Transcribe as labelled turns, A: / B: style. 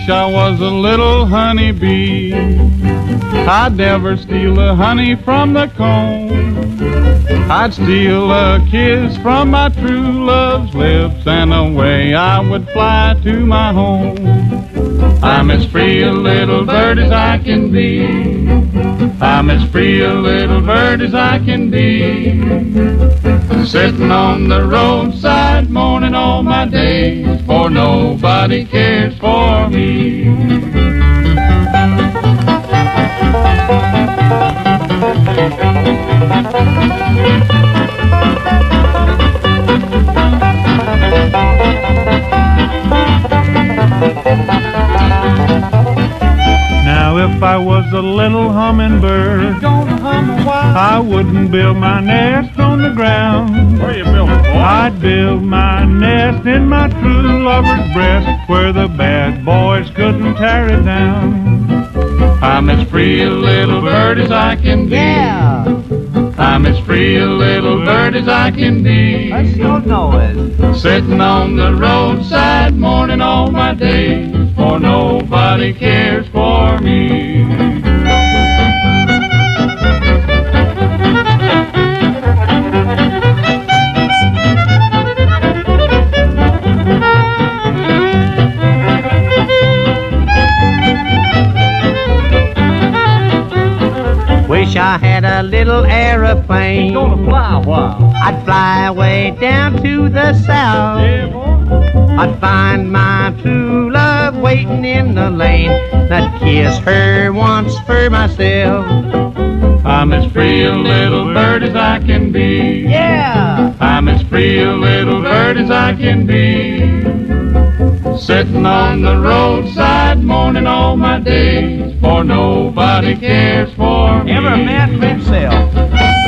A: wish I was a little honeybee. I'd never steal the honey from the comb. I'd steal a kiss from my true love's lips, and away I would fly to my home. I'm as free a little bird as I can be. I'm as free a little bird as I can be. Sitting on the roadside mourning all my days, for nobody cares for me.
B: Now if I was a little hummingbird, I wouldn't build my nest on the ground.
A: Where you building, boy?
B: I'd build my nest in my true lover's breast, where the bad boys couldn't tear it down.
A: I'm as free a little bird as I can be.
C: Yeah,
A: I'm as free a little bird as I can be.
C: I sure know it.
A: Sitting on the roadside mourning all my days, for nobody cares for me.
C: Wish I had a little aeroplane.
A: Gonna fly a while.
C: I'd fly away down to the south.
A: Yeah, boy.
C: I'd find my true love waiting in the lane. I'd kiss her once for myself.
A: I'm as free a little bird as I can be.
C: Yeah,
A: I'm as free a little bird as I can be. Sitting on the roadside mourning all my days, for nobody cares for me.
C: ever man for himself.